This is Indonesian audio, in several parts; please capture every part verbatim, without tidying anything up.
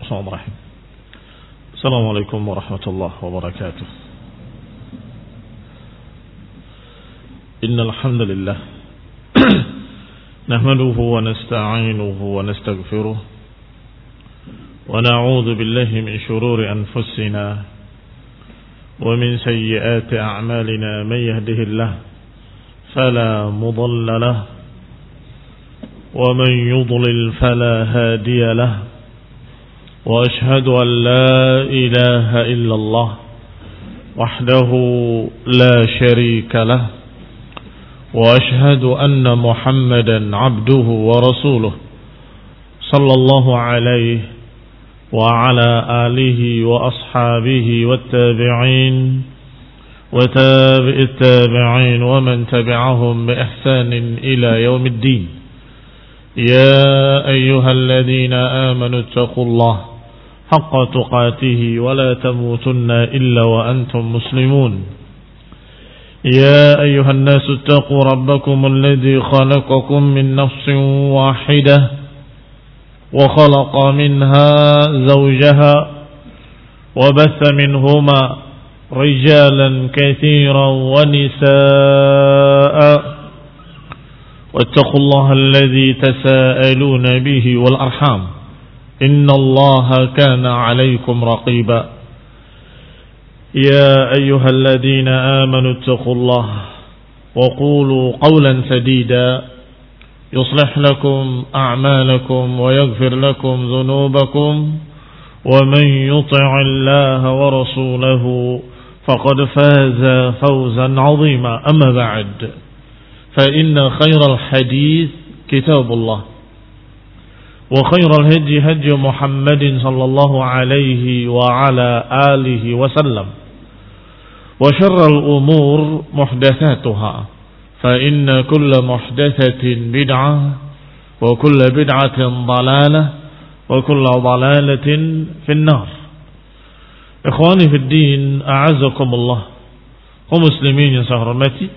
Bismillahirrahmanirrahim. Assalamualaikum warahmatullahi wabarakatuh. Innal hamdalillah nahmaduhu wa nasta'inuhu wa nastaghfiruh wa na'udzu billahi min shururi anfusina wa min sayyiati a'malina may yahdihillahu fala mudilla lahu wa man yudlil fala hadiya lahu. وأشهد أن لا إله إلا الله وحده لا شريك له وأشهد أن محمدا عبده ورسوله صلى الله عليه وعلى آله وأصحابه والتابعين وتابع التابعين ومن تبعهم بإحسان إلى يوم الدين. يا أيها الذين آمنوا اتقوا الله حق تقاته ولا تموتن إلا وأنتم مسلمون. يا أيها الناس اتقوا ربكم الذي خلقكم من نفس واحدة وخلق منها زوجها وبث منهما رجالا كثيرا ونساء واتقوا الله الذي تساءلون به والأرحام إن الله كان عليكم رقيبا. يا أيها الذين آمنوا اتقوا الله وقولوا قولا سديدا يصلح لكم أعمالكم ويغفر لكم ذنوبكم ومن يطع الله ورسوله فقد فاز فوزا عظيما. أما بعد فإن خير الحديث كتاب الله وخير الهدي هدي محمد صلى الله عليه وعلى آله وسلم وشر الأمور محدثاتها فإن كل محدثة بدعة وكل بدعة ضلالة وكل ضلالة في النار. إخواني في الدين أعزكم الله ومسلمين yang saya hormati,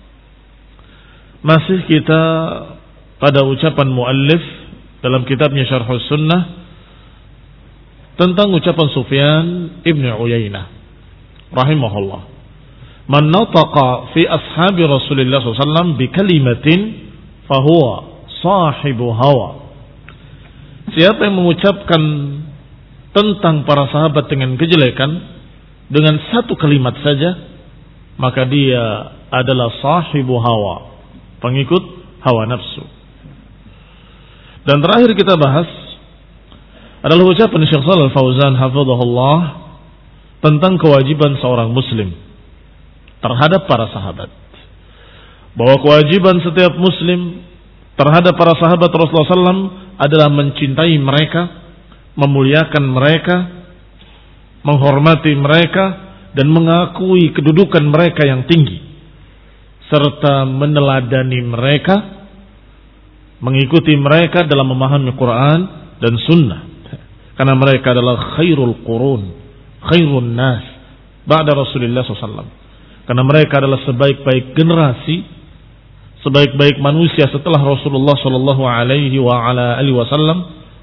masih kita pada ucapan muallif dalam kitabnya Syarhus Sunnah tentang ucapan Sufyan Ibn Uyainah rahimahullah, man nataqa fi ashabi Rasulillah sallallahu alaihi wasallam bi kalimatin fahuwa sahibu hawa. Siapa yang mengucapkan tentang para sahabat dengan kejelekan dengan satu kalimat saja, maka dia adalah sahibu hawa, pengikut hawa nafsu. Dan terakhir kita bahas adalah ucapan Syekh Shalal Fauzan hafizahullah tentang kewajiban seorang muslim terhadap para sahabat, bahwa kewajiban setiap muslim terhadap para sahabat Rasulullah sallallahu alaihi wasallam adalah mencintai mereka, memuliakan mereka, menghormati mereka, dan mengakui kedudukan mereka yang tinggi, serta meneladani mereka, mengikuti mereka dalam memahami Quran dan Sunnah, karena mereka adalah khairul qurun, khairun nas ba'da Rasulullah sallallahu alaihi wasallam, karena mereka adalah sebaik-baik generasi, sebaik-baik manusia setelah Rasulullah sallallahu alaihi wa ala alihi wasallam.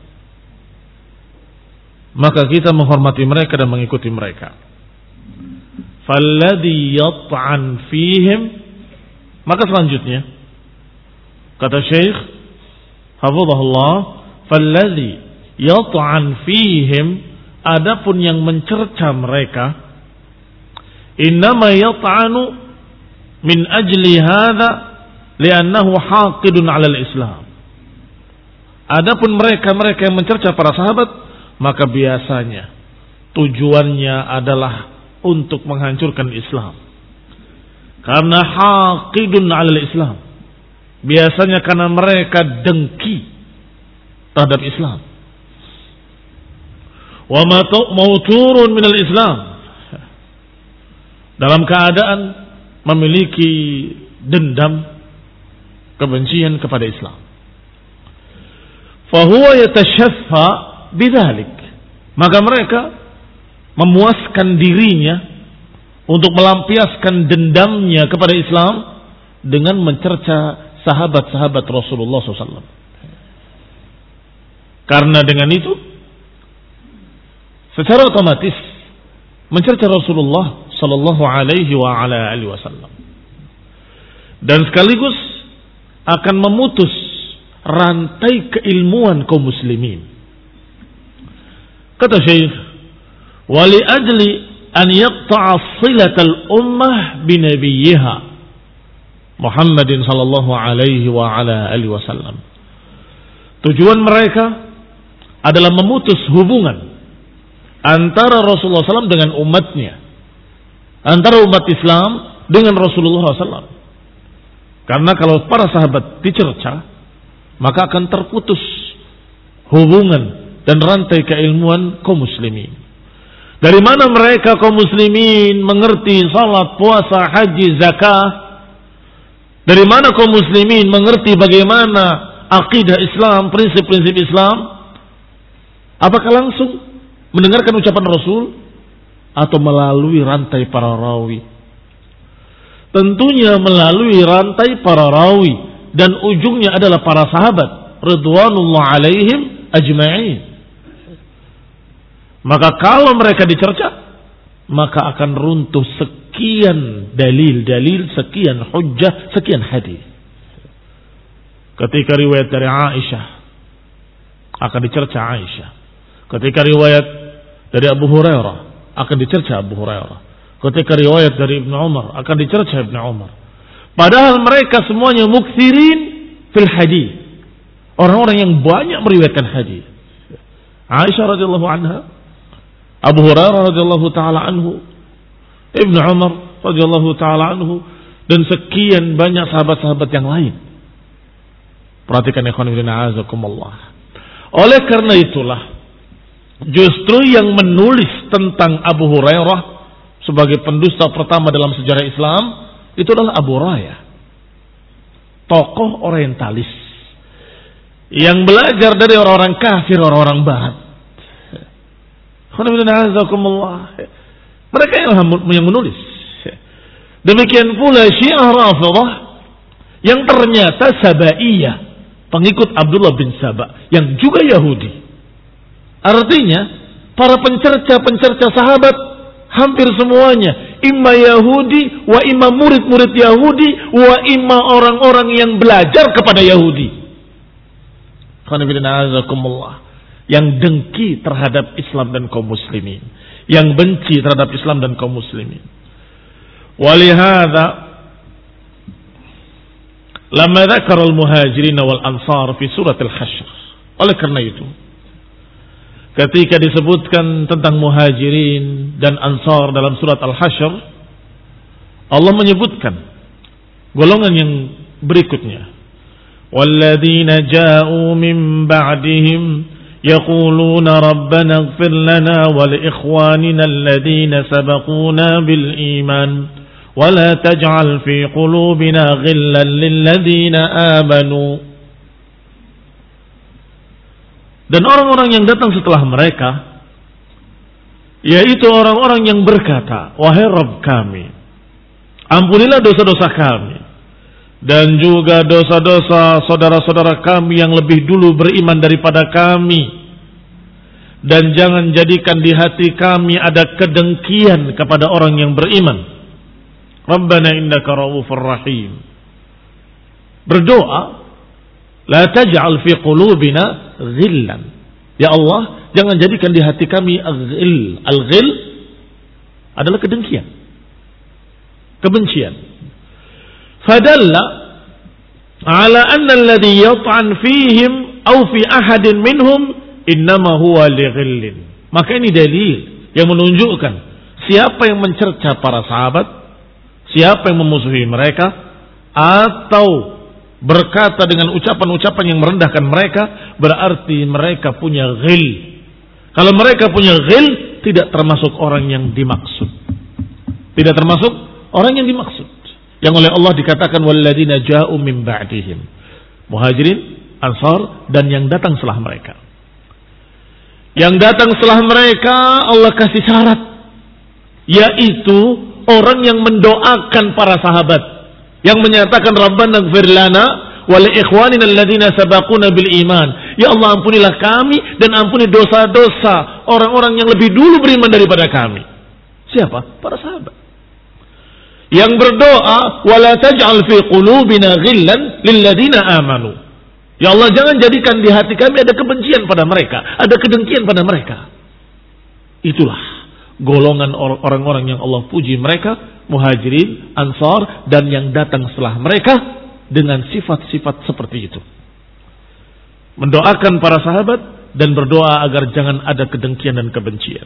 Maka kita menghormati mereka dan mengikuti mereka. Falladhi yat'an fihim, maka selanjutnya kata Syekh hafizahullah, falladhi yat'an fihim, adapun yang mencerca mereka, innama yat'anu min ajli hadha li'annahu haqidun 'ala al-Islam. Adapun mereka-mereka yang mencerca para sahabat, maka biasanya tujuannya adalah untuk menghancurkan Islam. Karena haqidun 'ala al-Islam, biasanya karena mereka dengki terhadap Islam. Wa mau turun minal Islam, dalam keadaan memiliki dendam, kebencian kepada Islam. Fahuwa yatashaffa bidzalik, maka mereka memuaskan dirinya untuk melampiaskan dendamnya kepada Islam dengan mencerca sahabat-sahabat Rasulullah sallallahu alaihi wasallam. Karena dengan itu secara otomatis mencerca Rasulullah sallallahu alaihi wa ala alihi wasallam. Dan sekaligus akan memutus rantai keilmuan kaum muslimin. Kata Syekh, "Wa li ajli an yaqta'a silatal ummah bi nabiyha Muhammadin sallallahu alaihi wa ala alihi wasallam." Tujuan mereka adalah memutus hubungan antara Rasulullah sallallahu alaihi wasallam dengan umatnya, antara umat Islam dengan Rasulullah sallallahu alaihi wasallam. Karena kalau para sahabat dicerca, maka akan terputus hubungan dan rantai keilmuan kaum muslimin. Dari mana mereka kaum muslimin mengerti salat, puasa, haji, zakah? Dari mana kaum muslimin mengerti bagaimana akidah Islam, prinsip-prinsip Islam? Apakah langsung mendengarkan ucapan Rasul atau melalui rantai para rawi? Tentunya melalui rantai para rawi, dan ujungnya adalah para sahabat ridwanullah alaihim ajma'in. Maka kalau mereka dicerca, maka akan runtuh sekian dalil-dalil, sekian hujjah, sekian hadis. Ketika riwayat dari Aisyah akan dicerca Aisyah. Ketika riwayat dari Abu Hurairah akan dicerca Abu Hurairah. Ketika riwayat dari Ibnu Umar akan dicerca Ibnu Umar. Padahal mereka semuanya muksirin fil hadis. Orang-orang yang banyak meriwayatkan hadis. Aisyah radhiyallahu anha, Abu Hurairah radhiyallahu taala anhu, Ibnu Umar radhiyallahu taala anhu, dan sekian banyak sahabat-sahabat yang lain. Perhatikan ikhwan fillah azakumullah. Oleh karena itulah justru yang menulis tentang Abu Hurairah sebagai pendusta pertama dalam sejarah Islam itu adalah Abu Hurairah, tokoh orientalis yang belajar dari orang-orang kafir, orang-orang barat. Mereka yang menulis. Demikian pula Syiah Rafidhah yang ternyata Sabaiyah, pengikut Abdullah bin Saba yang juga Yahudi. Artinya para pencerca-pencerca sahabat hampir semuanya imma Yahudi, wa imma murid-murid Yahudi, wa imma orang-orang yang belajar kepada Yahudi. Yang dengki terhadap Islam dan kaum muslimin, yang benci terhadap Islam dan kaum muslimin. Walihada lamma dzakara al-muhajirin wal ansar fi surat al-Hasyr. Oleh karena itu, ketika disebutkan tentang muhajirin dan ansar dalam surat Al-Hasyr, Allah menyebutkan golongan yang berikutnya. Walladzina ja'u min ba'dihim yaquluna rabbana ighfir lana wa li ikhwanina alladhina sabaquna bil iman wa la taj'al fi qulubina ghillan lil ladzina amanu. Dan orang-orang yang datang setelah mereka, yaitu orang-orang yang berkata, wahai Rabb kami, ampunilah dosa-dosa kami, dan juga dosa-dosa saudara-saudara kami yang lebih dulu beriman daripada kami, dan jangan jadikan di hati kami ada kedengkian kepada orang yang beriman. Rabbana innaka ra'ufur rahim. Berdoa, la taj'al fi qulubina ghillan. Ya Allah, jangan jadikan di hati kami al-ghil. Al-ghil adalah kedengkian, kebencian. Fadalla ala anna alladhi yat'an fihim aw fi ahadin minhum innama huwa li ghillin. Maka ini dalil yang menunjukkan siapa yang mencerca para sahabat, siapa yang memusuhi mereka, atau berkata dengan ucapan-ucapan yang merendahkan mereka, berarti mereka punya ghil. Kalau mereka punya ghil, tidak termasuk orang yang dimaksud. Tidak termasuk orang yang dimaksud. Yang oleh Allah dikatakan walladzina ja'u min ba'dihim. Muhajirin, Ansar, dan yang datang setelah mereka. Yang datang setelah mereka Allah kasih syarat, yaitu orang yang mendoakan para sahabat, yang menyatakan Rabbana ighfir lana wa li ikhwanina alladhina sabaquna bil iman, Ya Allah, ampunilah kami dan ampuni dosa-dosa orang-orang yang lebih dulu beriman daripada kami. Siapa? Para sahabat. Yang berdoa, wala taj'al fi qulubina ghillan lil ladzina amanu. Ya Allah, jangan jadikan di hati kami ada kebencian pada mereka, ada kedengkian pada mereka. Itulah golongan orang-orang yang Allah puji mereka, Muhajirin, Ansar, dan yang datang setelah mereka dengan sifat-sifat seperti itu. Mendoakan para sahabat dan berdoa agar jangan ada kedengkian dan kebencian.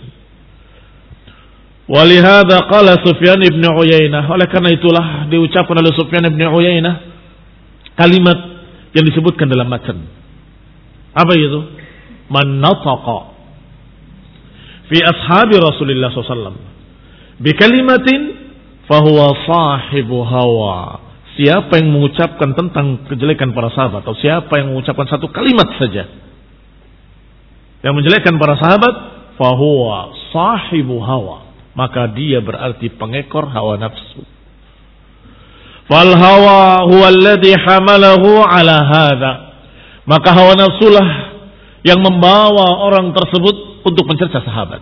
Walihada qala Sufyan ibn Uyainah. Oleh karena itulah diucapkan oleh Sufyan ibn Uyainah kalimat yang disebutkan dalam matan. Apa itu? Man nataqa fi ashabi Rasulullah sallallahu alaihi wasallam bi kalimatin fahuwa sahibu hawa. Siapa yang mengucapkan tentang kejelekan para sahabat, atau siapa yang mengucapkan satu kalimat saja yang menjelekkan para sahabat, fahuwa sahibu hawa, maka dia berarti pengekor hawa nafsu. Fal hawa huwa alladhi hamalahu ala hadha, maka hawa nafsulah yang membawa orang tersebut untuk mencerca sahabat.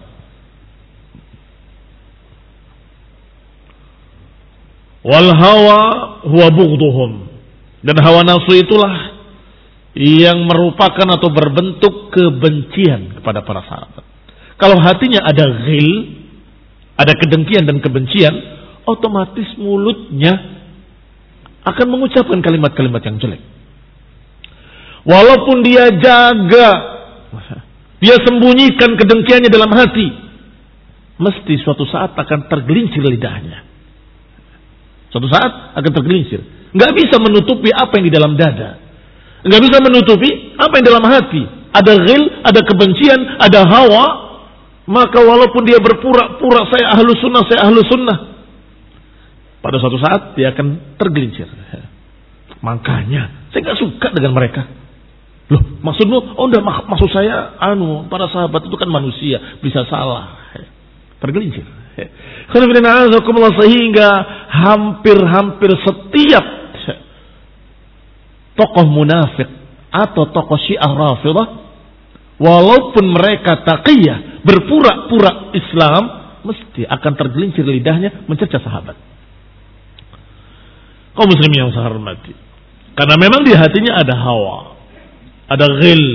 Wal hawa huwa bughduhum, dan hawa nafsu itulah yang merupakan atau berbentuk kebencian kepada para sahabat. Kalau hatinya ada ghil, ada kedengkian dan kebencian, otomatis mulutnya akan mengucapkan kalimat-kalimat yang jelek. Walaupun dia jaga, dia sembunyikan kedengkiannya dalam hati, mesti suatu saat akan tergelincir lidahnya. Suatu saat akan tergelincir. Nggak bisa menutupi apa yang di dalam dada. Nggak bisa menutupi apa yang dalam hati. Ada ghil, ada kebencian, ada hawa. Maka walaupun dia berpura-pura saya ahlu sunnah, saya ahlu sunnah, pada suatu saat dia akan tergelincir. Makanya saya nggak suka dengan mereka. Loh, maksudmu? Oh, enggak, mak maksud saya, anu, para sahabat itu kan manusia, bisa salah. Tergelincir. Sehingga hampir-hampir setiap tokoh munafik atau tokoh Syiah Rafidah, walaupun mereka taqiyah, berpura-pura Islam, mesti akan tergelincir lidahnya mencerca sahabat. Kaum muslimin yang saya hormati, karena memang di hatinya ada hawa, ada ghil,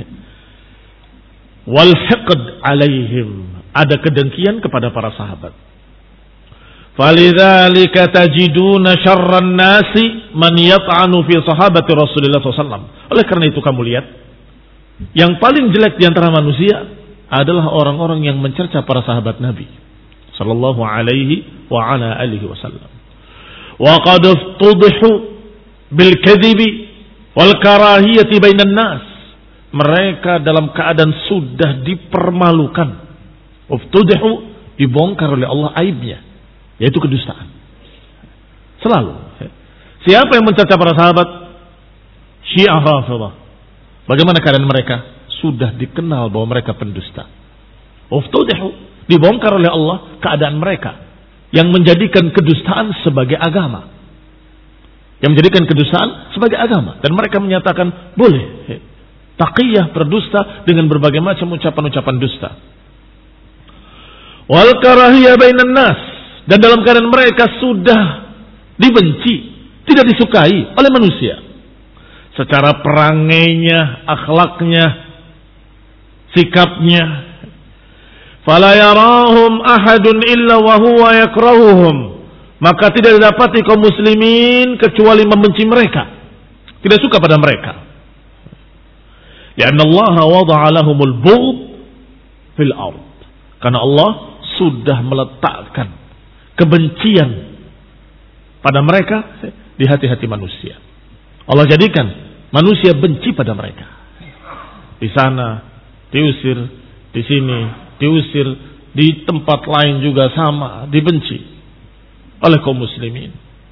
wal hiqd alaihim, ada kedengkian kepada para sahabat. Falidzalika tajiduna syarran nasi man yat'anu fi sahabati Rasulullah sallallahu alaihi wasallam. Oleh karena itu kamu lihat, yang paling jelek di antara manusia adalah orang-orang yang mencerca para sahabat Nabi sallallahu alaihi wa ala alihi wasallam. Wa qad tudhihu bil kadhibi wal karahiyati bainan nas. Mereka dalam keadaan sudah dipermalukan. Uftudihu, dibongkar oleh Allah aibnya, yaitu kedustaan. Selalu. Siapa yang mencerca para sahabat? Syiah Rafidah. Bagaimana keadaan mereka? Sudah dikenal bahwa mereka pendusta. Uftudihu, dibongkar oleh Allah keadaan mereka yang menjadikan kedustaan sebagai agama. Yang menjadikan kedustaan sebagai agama. Dan mereka menyatakan boleh taqiyah berdusta dengan berbagai macam ucapan-ucapan dusta. Wal karahiyah bainan nas, dan dalam keadaan mereka sudah dibenci, tidak disukai oleh manusia secara perangainya, akhlaknya, sikapnya. Fala yarahum ahadun illa wa huwa yakrahuhum, maka tidak didapati kaum muslimin kecuali membenci mereka, tidak suka pada mereka. Karena Allah wada'a lahumul bughd fil ard, karena Allah sudah meletakkan kebencian pada mereka di hati-hati manusia. Allah jadikan manusia benci pada mereka. Di sana diusir, di sini diusir, di tempat lain juga sama, dibenci oleh kaum muslimin.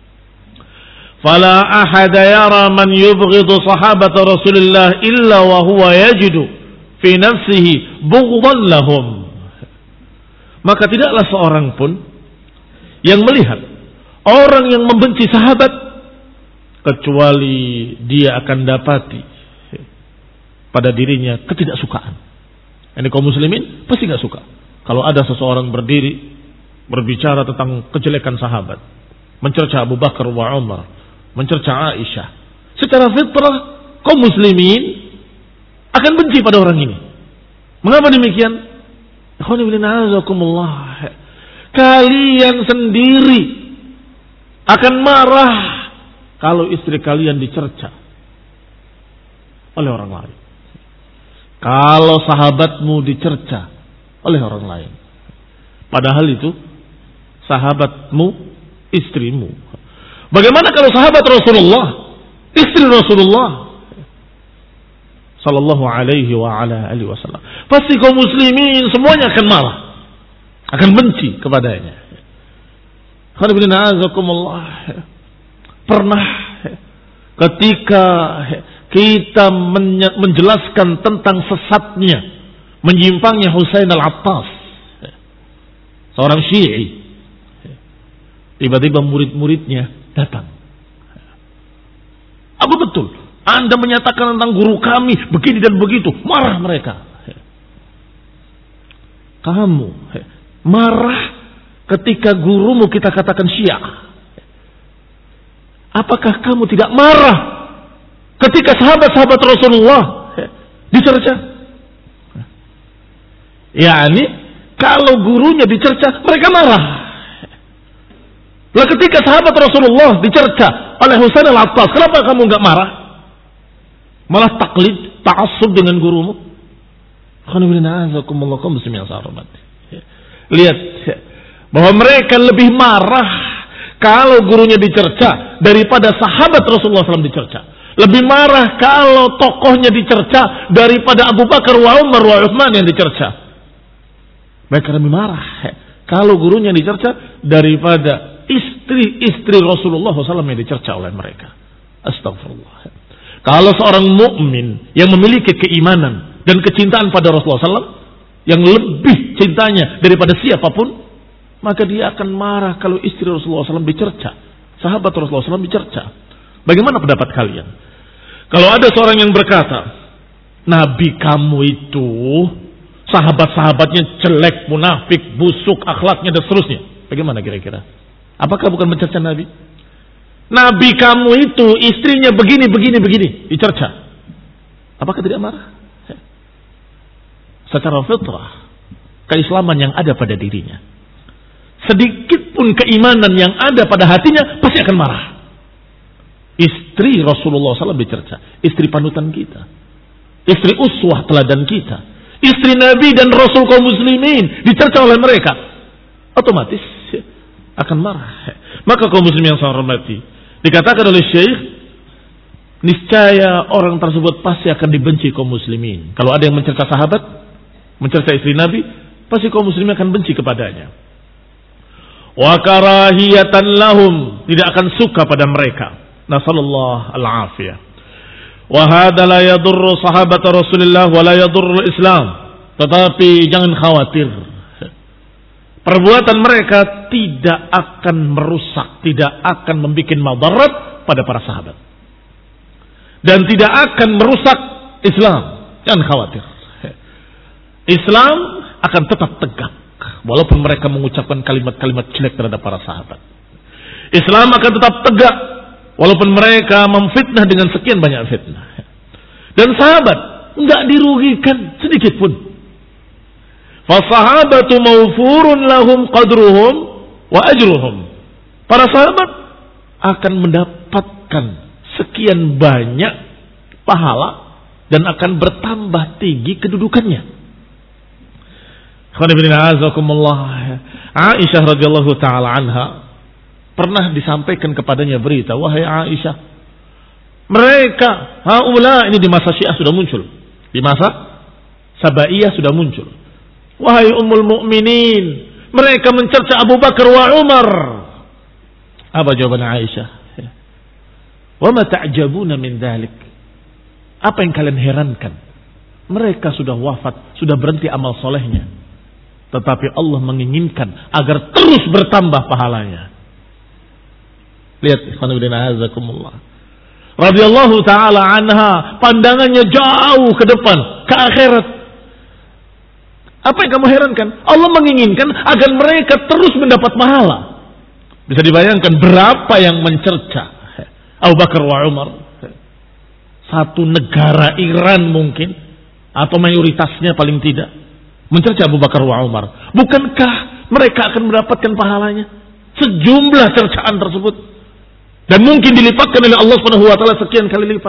Fala ahada yara man yubghidu sahabat Rasulullah illa wa huwa yajidu fi nafsihi bughdan lahum. Maka tidaklah seorang pun yang melihat orang yang membenci sahabat kecuali dia akan dapati pada dirinya ketidaksukaan. Ini kaum muslimin pasti nggak suka kalau ada seseorang berdiri berbicara tentang kejelekan sahabat, mencerca Abu Bakar wa Umar, mencerca Aisyah. Secara fitrah kaum muslimin akan benci pada orang ini. Mengapa demikian? Kalian sendiri akan marah kalau istri kalian dicerca oleh orang lain. Kalau sahabatmu dicerca oleh orang lain. Padahal itu sahabatmu, istrimu. Bagaimana kalau sahabat Rasulullah, istri Rasulullah sallallahu alaihi wa ala alihi wasallam? Pasti kaum muslimin semuanya akan marah, akan benci kepadanya. Pernah ketika kita menjelaskan tentang sesatnya, menyimpangnya Husain al-Attas, seorang Syi'i, tiba-tiba murid-muridnya datang. Apa betul Anda menyatakan tentang guru kami begini dan begitu? Marah mereka. Kamu marah ketika gurumu kita katakan Syiah. Apakah kamu tidak marah ketika sahabat-sahabat Rasulullah dicerca? Yani kalau gurunya dicerca, mereka marah. Lah ketika sahabat Rasulullah dicerca oleh Husain al-Attas, kenapa kamu enggak marah? Malah taklid, ta'assub dengan gurumu. Lihat bahwa mereka lebih marah kalau gurunya dicerca daripada sahabat Rasulullah shallallahu alaihi wasallam dicerca. Lebih marah kalau tokohnya dicerca daripada Abu Bakar wa Umar wa Utsman yang dicerca. Mereka lebih marah kalau gurunya dicerca daripada istri-istri Rasulullah shallallahu alaihi wasallam yang dicerca oleh mereka. Astagfirullah. Kalau seorang mukmin yang memiliki keimanan dan kecintaan pada Rasulullah shallallahu alaihi wasallam yang lebih cintanya daripada siapapun, maka dia akan marah kalau istri Rasulullah shallallahu alaihi wasallam dicerca, sahabat Rasulullah shallallahu alaihi wasallam dicerca. Bagaimana pendapat kalian? Kalau ada seorang yang berkata, Nabi kamu itu sahabat-sahabatnya jelek, munafik, busuk, akhlaknya dan seterusnya. Bagaimana kira-kira? Apakah bukan mencerca Nabi? Nabi kamu itu istrinya begini, begini, begini, dicerca. Apakah tidak marah? Secara fitrah, keislaman yang ada pada dirinya, sedikit pun keimanan yang ada pada hatinya, pasti akan marah. Istri Rasulullah shallallahu alaihi wasallam dicerca, istri panutan kita, istri uswah teladan kita, istri Nabi dan Rasul kaum muslimin dicerca oleh mereka, otomatis akan marah. Maka kaum muslimin yang saya hormati, dikatakan oleh Syekh, niscaya orang tersebut pasti akan dibenci kaum muslimin. Kalau ada yang mencerca sahabat, mencerca istri Nabi, pasti kaum muslimin akan benci kepadanya. Wa karahiyatan lahum, tidak akan suka pada mereka. Nasallallahu al-afiyah. Wa hadza la yadurru sahabat Rasulullah wa la yadurru Islam. Tetapi jangan khawatir, perbuatan mereka tidak akan merusak, tidak akan membuat madarat pada para sahabat, dan tidak akan merusak Islam. Jangan khawatir, Islam akan tetap tegak walaupun mereka mengucapkan kalimat-kalimat jelek terhadap para sahabat. Islam akan tetap tegak walaupun mereka memfitnah dengan sekian banyak fitnah. Dan sahabat enggak dirugikan sedikit pun. Fasahabatu mawfurun lahum qadruhum wa ajruhum. Para sahabat akan mendapatkan sekian banyak pahala dan akan bertambah tinggi kedudukannya. Aisyah radhiyallahu taala anha pernah disampaikan kepadanya berita, wahai Aisyah, mereka haula, ini di masa Syiah sudah muncul, di masa Sabaiyah sudah muncul. Wahai ummul mukminin, mereka mencerca Abu Bakar wa Umar. Apa jawaban Aisyah? Wa ma ta'jabuna min dzalik? Apa yang kalian herankan? Mereka sudah wafat, sudah berhenti amal solehnya, tetapi Allah menginginkan agar terus bertambah pahalanya. Lihat, ikhwanuddin azakumullah. radhiyallahu taala anha, pandangannya jauh ke depan, ke akhirat. Apa yang kamu herankan? Allah menginginkan agar mereka terus mendapat pahala. Bisa dibayangkan berapa yang mencerca Abu Bakar wa Umar. Satu negara Iran mungkin, atau mayoritasnya paling tidak, mencerca Abu Bakar wa Umar. Bukankah mereka akan mendapatkan pahalanya? Sejumlah cercaan tersebut. Dan mungkin dilipatkan oleh Allah Subhanahu wa taala sekian kali lipat.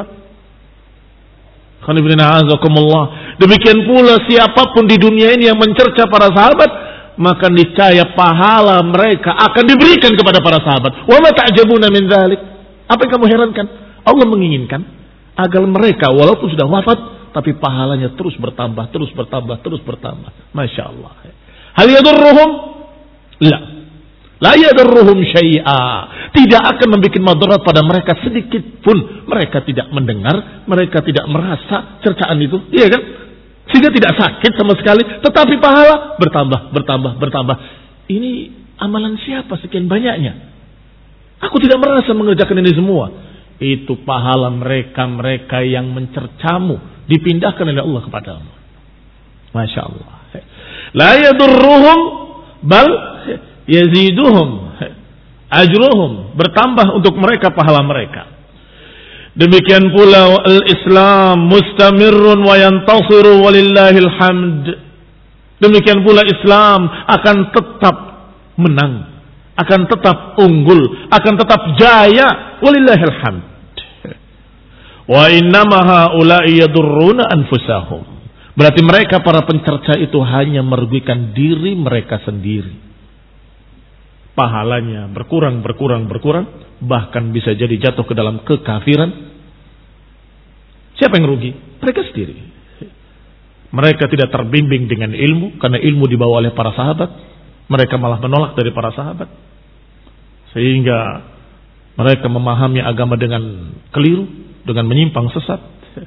Demikian pula siapapun di dunia ini yang mencerca para sahabat, maka niscaya pahala mereka akan diberikan kepada para sahabat. Wa ma ta'jabuna min dzalik? Apa yang kamu herankan? Allah menginginkan agar mereka walaupun sudah wafat, tapi pahalanya terus bertambah, terus bertambah, terus bertambah. Masya Allah. Hal yadurruhum? La. La yadurruhum syai'a. Tidak akan membuat madarat pada mereka sedikit pun. Mereka tidak mendengar, mereka tidak merasa cercaan itu. Iya kan? Sehingga tidak sakit sama sekali, tetapi pahala bertambah, bertambah, bertambah. Ini amalan siapa sekian banyaknya? Aku tidak merasa mengerjakan ini semua. Itu pahala mereka-mereka yang mencercamu, dipindahkan oleh Allah kepadamu. Masya Allah. La yadurruhum bal yaziduhum ajruhum, bertambah untuk mereka pahala mereka. Demikian pula al-Islam mustamirrun wa yantasiru walillahil hamd. Demikian pula Islam akan tetap menang, akan tetap unggul, akan tetap jaya, walillahil hamd. Wa innama haula'i yadurruna anfusahum. Berarti mereka para pencerca itu hanya merugikan diri mereka sendiri. Pahalanya berkurang, berkurang, berkurang, bahkan bisa jadi jatuh ke dalam kekafiran. Siapa yang rugi? Mereka sendiri. Mereka tidak terbimbing dengan ilmu, karena ilmu dibawa oleh para sahabat. Mereka malah menolak dari para sahabat, sehingga mereka memahami agama dengan keliru, dengan menyimpang sesat.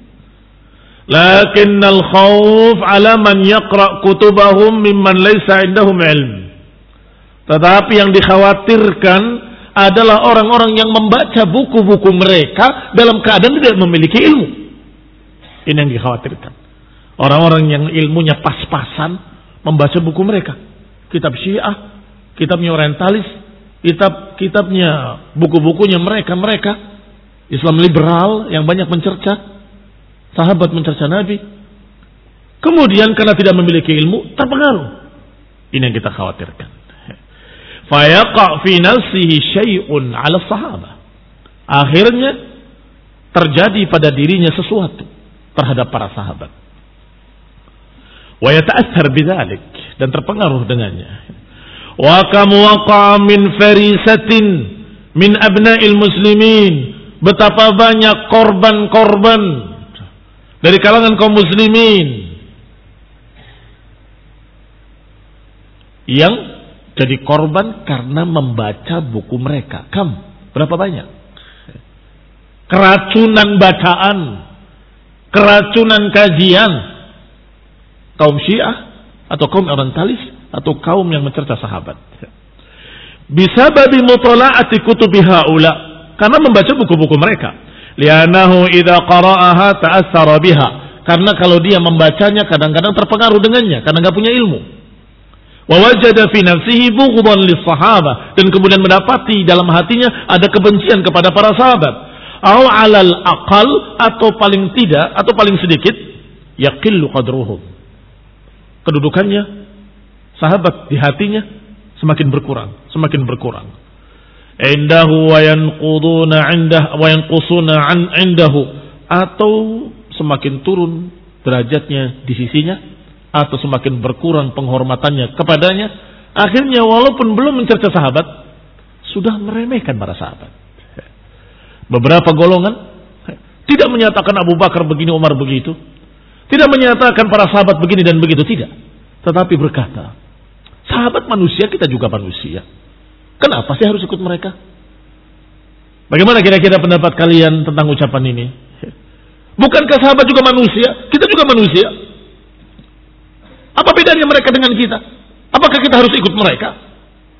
Lakinnal khawf ala man yaqra' kutubahum mimman laysa indahum ilm. Tetapi yang dikhawatirkan adalah orang-orang yang membaca buku-buku mereka dalam keadaan tidak memiliki ilmu. Ini yang dikhawatirkan. Orang-orang yang ilmunya pas-pasan membaca buku mereka. Kitab Syiah, kitabnya orientalis, kitab-kitabnya, buku-bukunya mereka-mereka. Islam liberal yang banyak mencerca sahabat, mencerca Nabi. Kemudian karena tidak memiliki ilmu, terpengaruh. Ini yang kita khawatirkan. Fayaqa fi nafsihi syai'un 'ala sahabah. Akhirnya terjadi pada dirinya sesuatu terhadap para sahabat. Wa yata'athar bidzalik, dan terpengaruh dengannya. Wa kam waqa'a min farisatin min abna'il muslimin. Betapa banyak korban-korban dari kalangan kaum muslimin yang jadi korban karena membaca buku mereka. Kam? Berapa banyak? Keracunan bacaan, keracunan kajian kaum Syiah atau kaum orientalis atau kaum yang mencerca sahabat. Bisa babi mutala'ati kutubi haula, karena membaca buku-buku mereka. Li'annahu idza qara'aha ta'assara biha, karena kalau dia membacanya kadang-kadang terpengaruh dengannya karena enggak punya ilmu. Wa wajada fi nafsihi bughdan lis-sahabah, dan kemudian mendapati dalam hatinya ada kebencian kepada para sahabat. Au 'alal aqal, atau paling tidak atau paling sedikit yaqillu qadruhum, kedudukannya sahabat di hatinya semakin berkurang, semakin berkurang. Indahu wa yanquduna 'indah wa yanqusuna 'an 'indahu, atau semakin turun derajatnya di sisinya, atau semakin berkurang penghormatannya kepadanya. Akhirnya walaupun belum mencerca sahabat, sudah meremehkan para sahabat. Beberapa golongan tidak menyatakan Abu Bakar begini, Umar begitu, tidak menyatakan para sahabat begini dan begitu, tidak. Tetapi berkata, sahabat manusia, kita juga manusia. Kenapa sih harus ikut mereka? Bagaimana kira-kira pendapat kalian tentang ucapan ini? Bukankah sahabat juga manusia? Kita juga manusia. Apa bedanya mereka dengan kita? Apakah kita harus ikut mereka?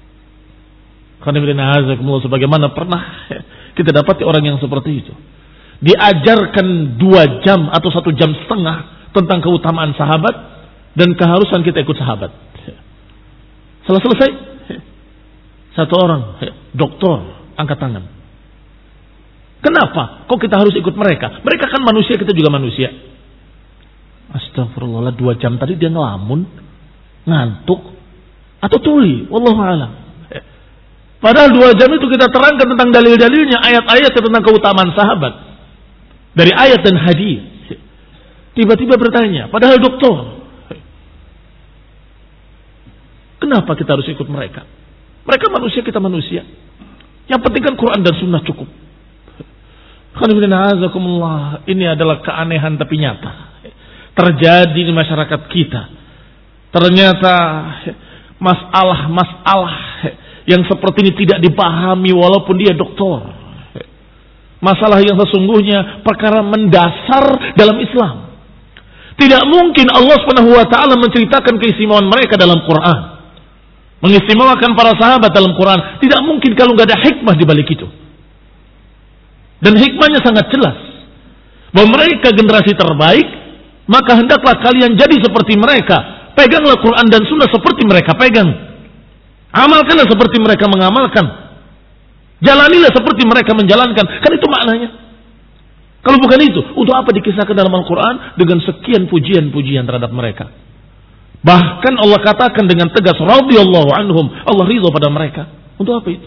Sebagaimana pernah kita dapati orang yang seperti itu. diajarkan dua jam atau satu jam setengah tentang keutamaan sahabat dan keharusan kita ikut sahabat. Setelah selesai, satu orang doktor angkat tangan. Kenapa? Kok kita harus ikut mereka? Mereka kan manusia, kita juga manusia. Astagfirullah, dua jam tadi dia ngelamun, ngantuk, atau tuli. Wallahu a'lam. Padahal dua jam itu kita terangkan tentang dalil-dalilnya, ayat-ayat tentang keutamaan sahabat. Dari ayat dan hadis. Tiba-tiba bertanya, padahal doktor. Kenapa kita harus ikut mereka? Mereka manusia, kita manusia. Yang penting kan Quran dan Sunnah cukup. Ini adalah keanehan tapi nyata. Terjadi di masyarakat kita. Ternyata masalah-masalah yang seperti ini tidak dipahami walaupun dia doktor. Masalah yang sesungguhnya perkara mendasar dalam Islam. Tidak mungkin Allah Subhanahu wa taala menceritakan keistimewaan mereka dalam Quran. Mengistimewakan para sahabat dalam Quran. Tidak mungkin kalau nggak ada hikmah di balik itu. Dan hikmahnya sangat jelas. Bahwa mereka generasi terbaik, maka hendaklah kalian jadi seperti mereka. Peganglah Quran dan Sunnah seperti mereka pegang. Amalkanlah seperti mereka mengamalkan. Jalanilah seperti mereka menjalankan. Kan itu maknanya. Kalau bukan itu, untuk apa dikisahkan dalam Al-Quran dengan sekian pujian-pujian terhadap mereka? Bahkan Allah katakan dengan tegas, radhiyallahu anhum, Allah ridho pada mereka. Untuk apa itu?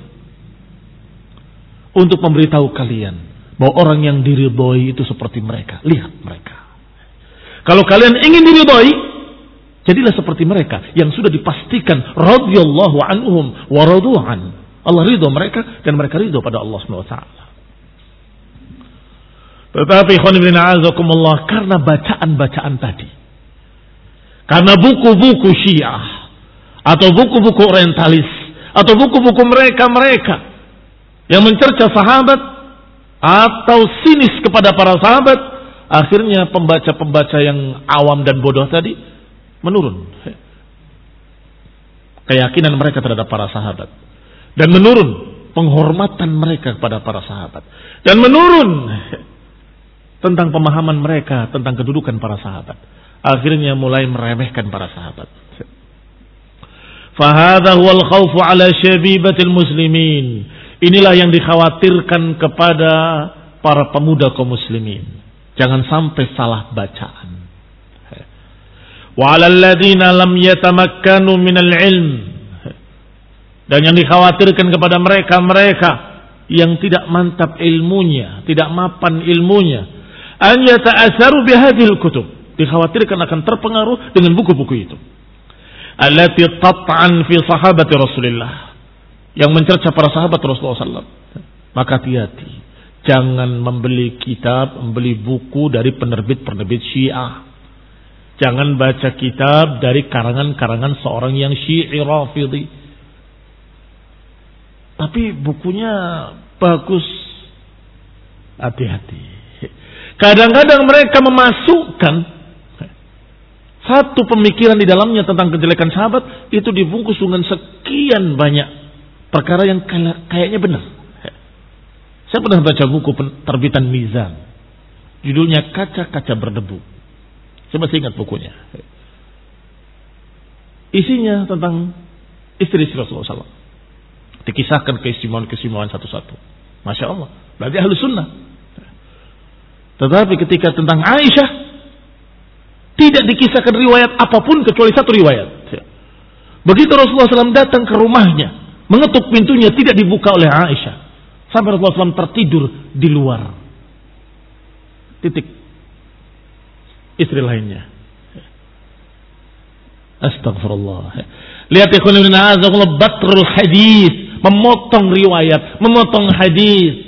Untuk memberitahu kalian bahwa orang yang diridhoi itu seperti mereka. Lihat mereka. Kalau kalian ingin diridhoi, jadilah seperti mereka yang sudah dipastikan radhiyallahu anhum wa radu'an. Allah ridho mereka dan mereka ridho pada Allah Subhanahu wa taala. Tetapi ikhwan fillah a'azakumullah, karena bacaan-bacaan tadi, karena buku-buku Syiah atau buku-buku orientalis atau buku-buku mereka-mereka yang mencerca sahabat atau sinis kepada para sahabat, akhirnya pembaca-pembaca yang awam dan bodoh tadi menurun keyakinan mereka terhadap para sahabat, dan menurun penghormatan mereka kepada para sahabat, dan menurun tentang pemahaman mereka tentang kedudukan para sahabat. Akhirnya mulai meremehkan para sahabat. Fahadha huwal khawfu ala syabibatil muslimin. Inilah yang dikhawatirkan kepada para pemuda kaum muslimin. Jangan sampai salah bacaan. Wa 'alal ladzina lam yatamakkanu minal ilm. Dan yang dikhawatirkan kepada mereka-mereka yang tidak mantap ilmunya, tidak mapan ilmunya, an yata'assaru bihadhil kutub. Dikhawatirkan akan terpengaruh dengan buku-buku itu. Allati tat'an fi sahabati Rasulillah. Yang mencerca para sahabat Rasulullah sallallahu alaihi wasallam. Maka hati-hati. Jangan membeli kitab, membeli buku dari penerbit-penerbit Syiah. Jangan baca kitab dari karangan-karangan seorang yang Syi'i Rafidhi. Tapi bukunya bagus. Hati-hati. Kadang-kadang mereka memasukkan satu pemikiran di dalamnya tentang kejelekan sahabat, itu dibungkus dengan sekian banyak perkara yang kayaknya benar. Saya pernah baca buku terbitan Mizan, judulnya Kaca-Kaca Berdebu. Saya masih ingat bukunya. Isinya tentang istri-istri Rasulullah sallallahu alaihi wasallam. Dikisahkan keistimewaan-keistimewaan satu-satu. Masya Allah, berarti ahlu sunnah. Tetapi ketika tentang Aisyah, tidak dikisahkan riwayat apapun kecuali satu riwayat. Begitu Rasulullah sallallahu alaihi wasallam datang ke rumahnya, mengetuk pintunya, tidak dibuka oleh Aisyah. Sampai Rasulullah sallallahu alaihi wasallam tertidur di luar. Titik. Istri lainnya. Astagfirullah. Lihat ikhwan ibn a'azakullah, batrul hadis, memotong riwayat, memotong hadis.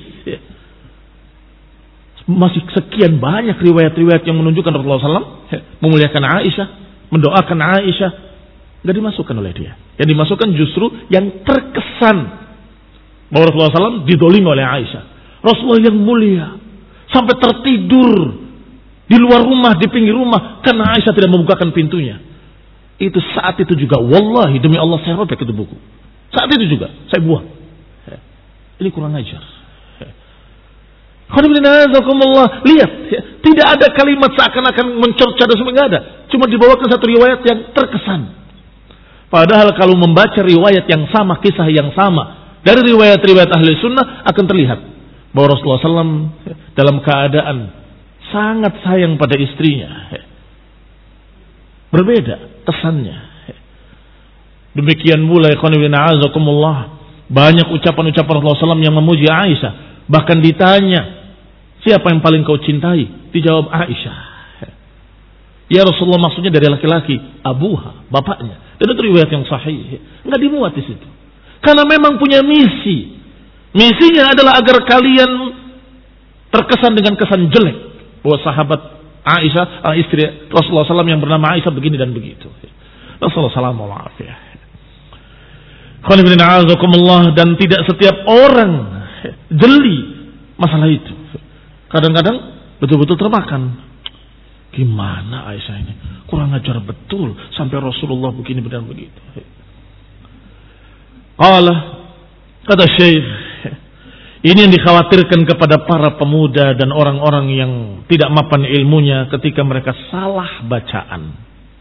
Masih sekian banyak riwayat-riwayat yang menunjukkan Rasulullah sallallahu alaihi wasallam memuliakan Aisyah, mendoakan Aisyah. Tidak dimasukkan oleh dia. Yang dimasukkan justru yang terkesan bahwa Rasulullah sallallahu alaihi wasallam didolimi oleh Aisyah. Rasulullah yang mulia sampai tertidur di luar rumah, di pinggir rumah, karena Aisyah tidak membukakan pintunya. Itu saat itu juga, wallahi demi Allah saya robek itu buku. Saat itu juga saya buang. Ini kurang ajar. Lihat, ya, tidak ada kalimat seakan-akan mencerca dan semua, nggak ada. Cuma dibawakan satu riwayat yang terkesan. Padahal kalau membaca riwayat yang sama, kisah yang sama dari riwayat-riwayat ahli sunnah akan terlihat bahwa Rasulullah shallallahu alaihi wasallam dalam keadaan sangat sayang pada istrinya. Berbeda kesannya. Demikian pula banyak ucapan-ucapan Rasulullah shallallahu alaihi wasallam yang memuji Aisyah. Bahkan ditanya, siapa yang paling kau cintai? Dijawab Aisyah. Ya Rasulullah, maksudnya dari laki-laki, abuha, bapaknya. Dan itu riwayat yang sahih. Enggak dimuat di situ. Karena memang punya misi. Misinya adalah agar kalian terkesan dengan kesan jelek bahwa sahabat Aisyah, istri Rasulullah shallallahu alaihi wasallam yang bernama Aisyah begini dan begitu. Rasulullah shallallahu alaihi wasallam. Dan tidak setiap orang jeli masalah itu. Kadang-kadang betul-betul termakan. Gimana Aisyah ini? Kurang ajar betul sampai Rasulullah begini dan begitu. Allah kata Syekh, ini yang dikhawatirkan kepada para pemuda dan orang-orang yang tidak mapan ilmunya ketika mereka salah bacaan.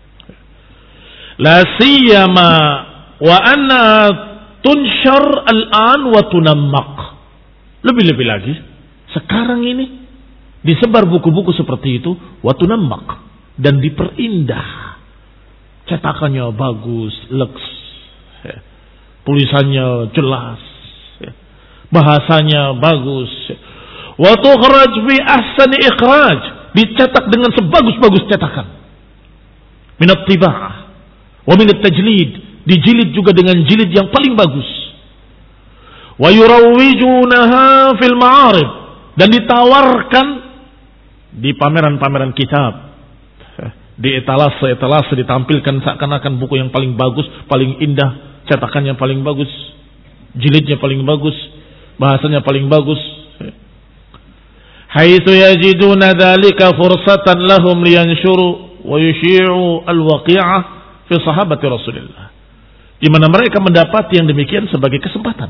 La siyama wa anna tunshar al-an wa tunammaq. Lebih-lebih lagi, sekarang ini disebar buku-buku seperti itu, wa tunammaq, dan diperindah. Cetakannya bagus, leks, tulisannya jelas, bahasanya bagus. Wa tukhraj bi ahsani ikhraj, dicetak dengan sebagus-bagus cetakan. Min at-tiba'ah wa min at-tajlid, dijilid juga dengan jilid yang paling bagus. Wa yurawwijunaha fil ma'arib, dan ditawarkan di pameran-pameran kitab, di etalase-etalase ditampilkan seakan-akan buku yang paling bagus, paling indah, cetakannya paling bagus, jilidnya paling bagus, bahasanya paling bagus. Haitsu yajiduna dzalika fursatan lahum liyanshuru wa yushi'u al-waqi'ah fi sahabati Rasulillah. Di mana mereka mendapati yang demikian sebagai kesempatan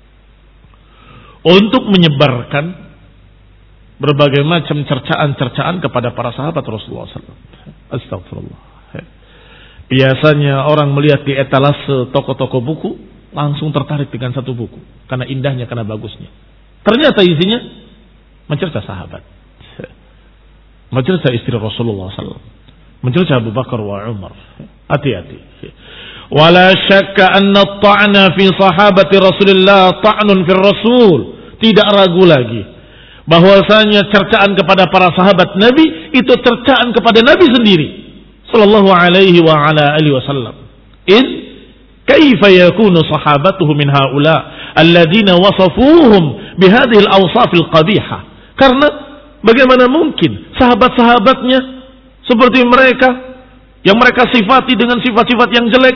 untuk menyebarkan berbagai macam cercaan-cercaan kepada para sahabat Rasulullah shallallahu alaihi wasallam. Astagfirullah. Biasanya orang melihat di etalase toko-toko buku langsung tertarik dengan satu buku karena indahnya, karena bagusnya. Ternyata isinya mencerca sahabat, mencerca istri Rasulullah shallallahu alaihi wasallam, mencerca Abu Bakar wa Umar. Hati-hati. Wala syakka anna at-ta'na fi sahabati Rasulillah ta'nun fi Rasul. Tidak ragu lagi bahwasanya cercaan kepada para sahabat Nabi itu cercaan kepada Nabi sendiri sallallahu alaihi wa ala alihi wasallam. In kaifa yakunu sahabatuhu min haula alladziina wasafuhum bihadhihi al-awsaf al-qabiha. Karena bagaimana mungkin sahabat-sahabatnya seperti mereka yang mereka sifati dengan sifat-sifat yang jelek,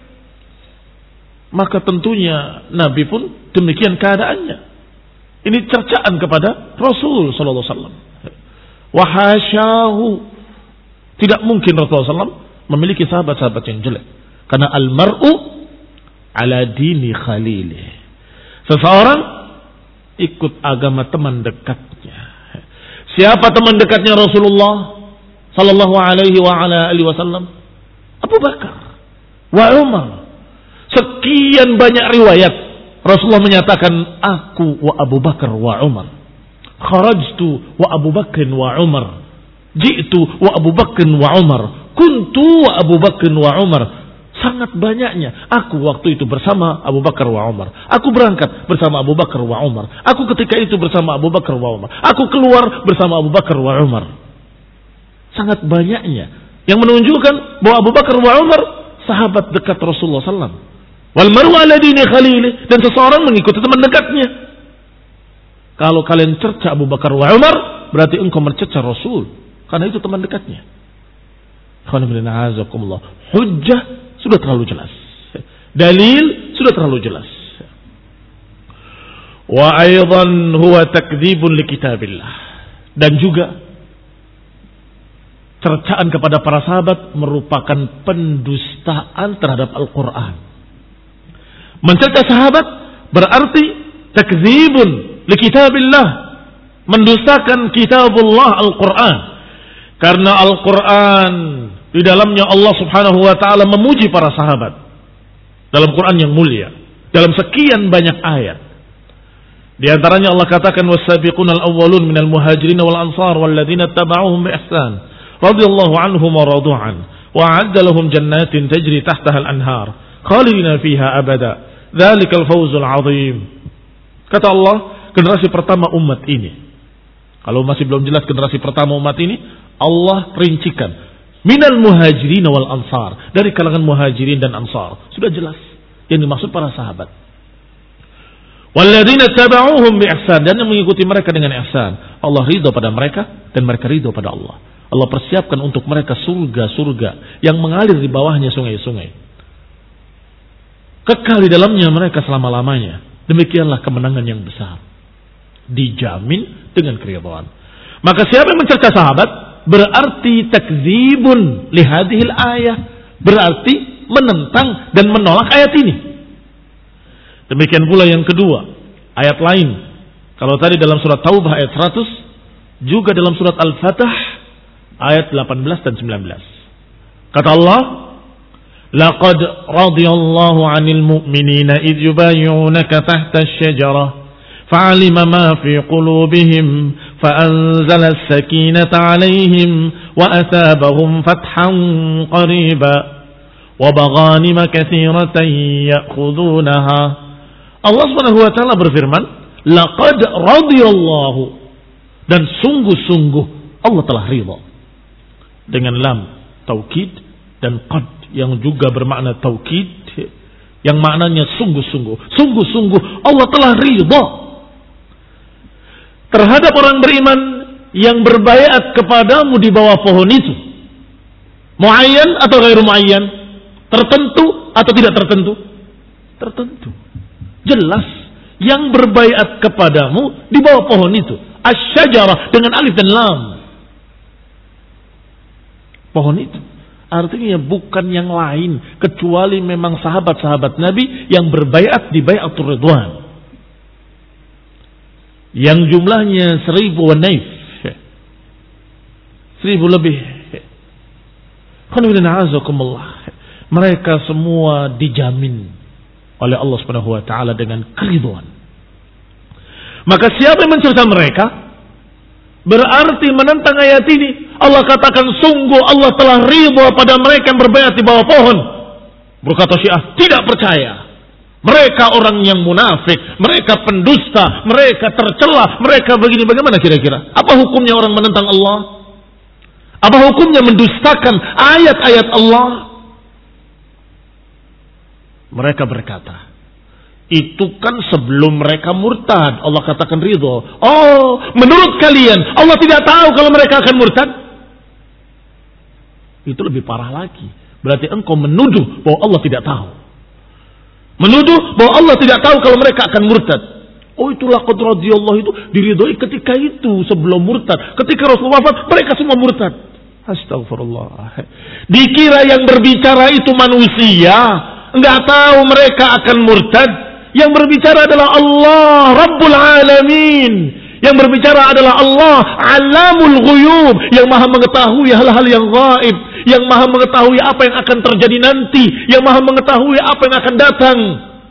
maka tentunya Nabi pun demikian keadaannya. Ini cercaan kepada Rasul sallallahu alaihi wasallam. Wa hasyahu, tidak mungkin Rasulullah sallallahu alaihi wasallam memiliki sahabat-sahabat yang jelek. Karena al-mar'u ala dini khalilih. Seseorang ikut agama teman dekatnya. Siapa teman dekatnya Rasulullah sallallahu alaihi wa ala alihi wasallam? Abu Bakar wa Umar. Sekian banyak riwayat Rasulullah menyatakan, aku wa Abu Bakar wa Umar, kharajtu wa Abu Bakr wa Umar, ji'tu wa Abu Bakr wa Umar, kuntu wa Abu Bakr wa Umar. Sangat banyaknya. Aku waktu itu bersama Abu Bakar wa Umar. Aku berangkat bersama Abu Bakar wa Umar. Aku ketika itu bersama Abu Bakar wa Umar. Aku keluar bersama Abu Bakar wa Umar. Sangat banyaknya yang menunjukkan bahwa Abu Bakar wa Umar sahabat dekat Rasulullah sallallahu alaihi wasallam. Wal mar'u ala dini khalilih, dan seseorang mengikuti teman dekatnya. Kalau kalian cerca Abu Bakar wa Umar, berarti engkau mencerca Rasul, karena itu teman dekatnya. Hujjah sudah terlalu jelas, dalil sudah terlalu jelas. Wa aidan huwa takdzibun li kitabillah, dan juga cercaan kepada para sahabat merupakan pendustaan terhadap Al-Quran. Mencerca sahabat berarti takdzibun li kitabillah, mendustakan kitabullah Al-Quran. Karena Al-Quran di dalamnya Allah subhanahu wa ta'ala memuji para sahabat. Dalam Quran yang mulia. Dalam sekian banyak ayat. Di antaranya Allah katakan was-sabiquna al-awwalun minal muhajirin wal ansar walladzina tabauhum bi ihsan radhiyallahu anhum wa radu an wa a'adda lahum jannatin tajri tahtaha al-anhar khalidina fiha abada dzalikal fawzul 'adzim. Kata Allah, generasi pertama umat ini. Kalau masih belum jelas generasi pertama umat ini, Allah rincikan minal muhajirin wal ansar, dari kalangan muhajirin dan ansar. Sudah jelas yang dimaksud para sahabat. Walladzina tabauhum bi ihsan, dan yang mengikuti mereka dengan ihsan. Allah ridha pada mereka dan mereka ridha pada Allah. Allah persiapkan untuk mereka surga-surga yang mengalir di bawahnya sungai-sungai. Kekal di dalamnya mereka selama-lamanya. Demikianlah kemenangan yang besar. Dijamin dengan keridhaan. Maka siapa yang mencerca sahabat berarti takdzibun li hadhil ayah, berarti menentang dan menolak ayat ini. Demikian pula yang kedua, ayat lain. Kalau tadi dalam surat Taubah ayat seratus, juga dalam surat Al-Fatah ayat delapan belas dan sembilan belas. Kata Allah, laqad radiyallahu 'anil mu'minina idh yubayyi'unaka tahta asy-syajarah fa'alima ma fi qulubihim fa'anzala as-sakinata 'alaihim wa asabahum fathan qariba wa baghanima katsiratan ya'khudunaha. Allah Subhanahu wa taala berfirman, laqad radiyallahu, dan sungguh-sungguh Allah telah ridha, dengan lam taukid dan qad yang juga bermakna taukid, yang maknanya sungguh-sungguh. Sungguh-sungguh Allah telah ridha terhadap orang beriman yang berbaiat kepadamu di bawah pohon itu. Muayyan atau ghairu muayyan? Tertentu atau tidak tertentu? Tertentu. Jelas yang berbaiat kepadamu di bawah pohon itu. Asy-syajarah dengan alif dan lam. Pohon itu. Artinya bukan yang lain kecuali memang sahabat-sahabat Nabi yang berbaiat di bai'atur ridwan, yang jumlahnya seribu naif, seribu lebih. Mereka semua dijamin oleh Allah Subhanahu wa taala dengan keridhaan. Maka siapa yang mencerca mereka berarti menentang ayat ini. Allah katakan sungguh Allah telah ridha pada mereka yang berbaiat di bawah pohon. Berkata Syiah, tidak percaya. Mereka orang yang munafik, mereka pendusta, mereka tercela, mereka begini. Bagaimana kira-kira? Apa hukumnya orang menentang Allah? Apa hukumnya mendustakan ayat-ayat Allah? Mereka berkata, itu kan sebelum mereka murtad. Allah katakan ridho. Oh, menurut kalian Allah tidak tahu kalau mereka akan murtad? Itu lebih parah lagi. Berarti engkau menuduh bahwa Allah tidak tahu. Menuduh bahwa Allah tidak tahu kalau mereka akan murtad. Oh, itulah qad radhiyallahu itu diridhoi ketika itu sebelum murtad. Ketika Rasulullah wafat mereka semua murtad. Astagfirullah. Dikira yang berbicara itu manusia, enggak tahu mereka akan murtad. Yang berbicara adalah Allah Rabbul Alamin. Yang berbicara adalah Allah Alamul Ghuyub, yang maha mengetahui hal-hal yang gaib, yang maha mengetahui apa yang akan terjadi nanti, yang maha mengetahui apa yang akan datang.